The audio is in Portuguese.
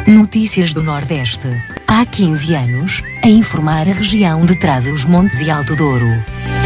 Notícias do Nordeste. Há 15 anos, a informar a região de Trás-os-Montes e Alto Douro.